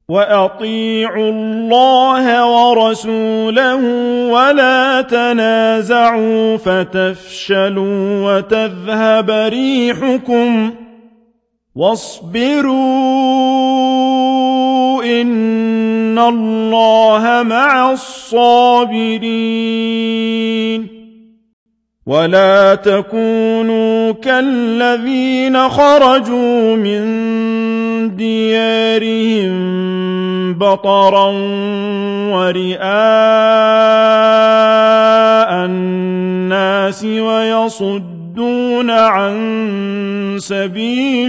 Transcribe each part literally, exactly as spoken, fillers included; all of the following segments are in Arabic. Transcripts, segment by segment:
وأطيعوا الله ورسوله ولا تنازعوا فتفشلوا وتذهب ريحكم واصبروا إن الله مع الصابرين ولا تكونوا كالذين خرجوا من ديارهم بطرا ورئاء الناس ويصدون عن سبيل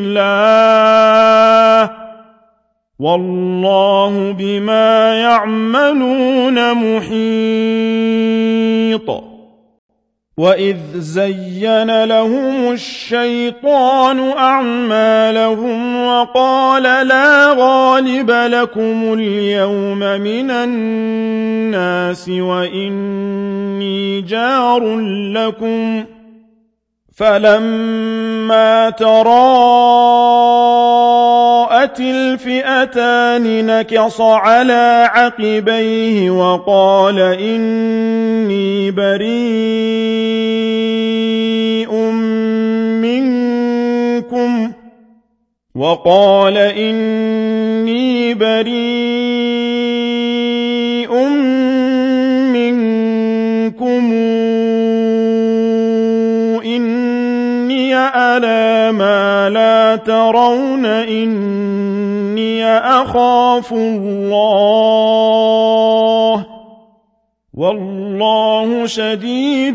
الله والله بما يعملون محيط وإذ زين لهم الشيطان أعمالهم وقال لا غالب لكم اليوم من الناس وإني جار لكم فلما تراءت الفئتان نكص على عقبيه وقال إني بريء منكم وقال إني بريء منكم إني أرى ما لا ترون إني أخاف الله والله شديد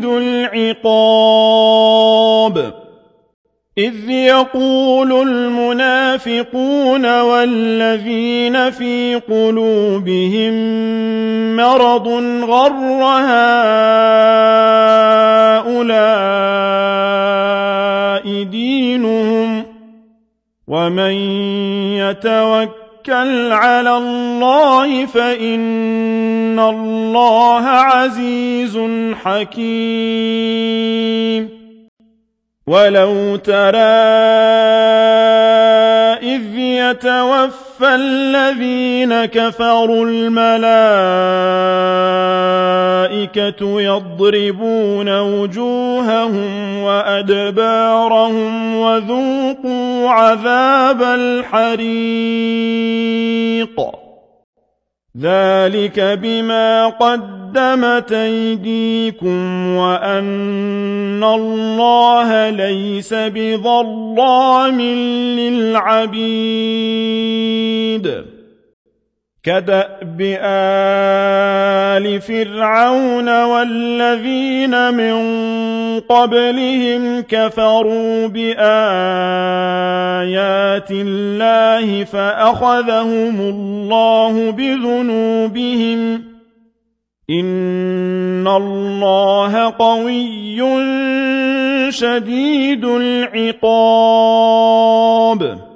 العقاب إذ يقول المنافقون والذين في قلوبهم مرض غر هؤلاء دينهم ومن يتوكل على الله فإن الله عزيز حكيم ولو ترى إذ يتوفى الذين كفروا الملائكة يضربون وجوههم وأدبارهم وذوقوا عذاب الحريق ذلك بما قدمت أيديكم وأن الله ليس بظلام للعبيد كدأب آل فرعون والذين من قبلهم كفروا بآيات الله فأخذهم الله بذنوبهم إن الله قوي شديد العقاب